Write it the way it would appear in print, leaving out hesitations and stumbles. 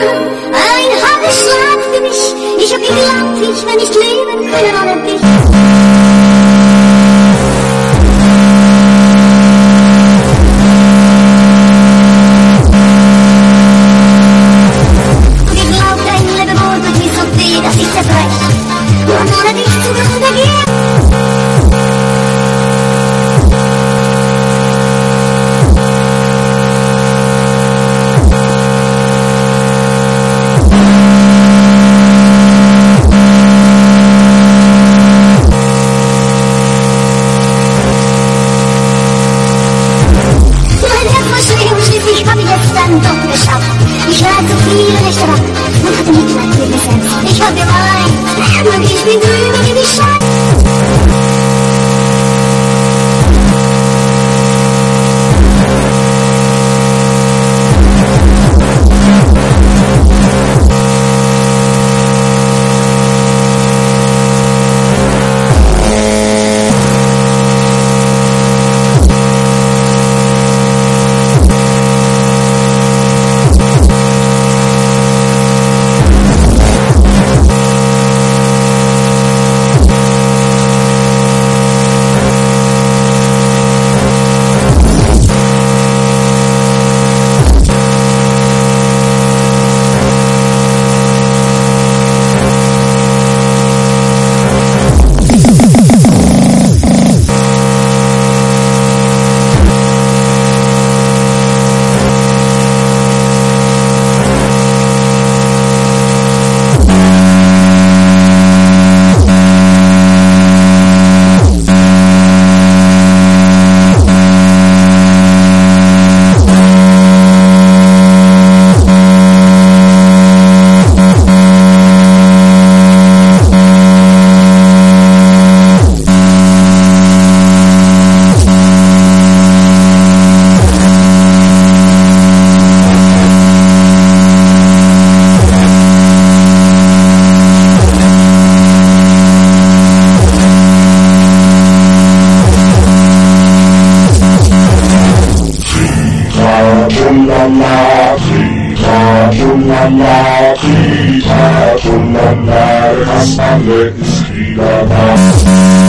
ein hartes Schlag für mich. Ich hab geglaubt, ich will nicht leben können ohne dich. Und geglaubt, dein Lebewohl tut mir so weh, dass ich zerbrech. Und ohne dich zu untergehen. Doch geschafft. Ich lag so viele Nächte wach und hatte Mitleid mit mir selbst. Ich hab geweint und ich bin drüber wie die Scheiße. Tita, Tulala, Kasale ist wieder da.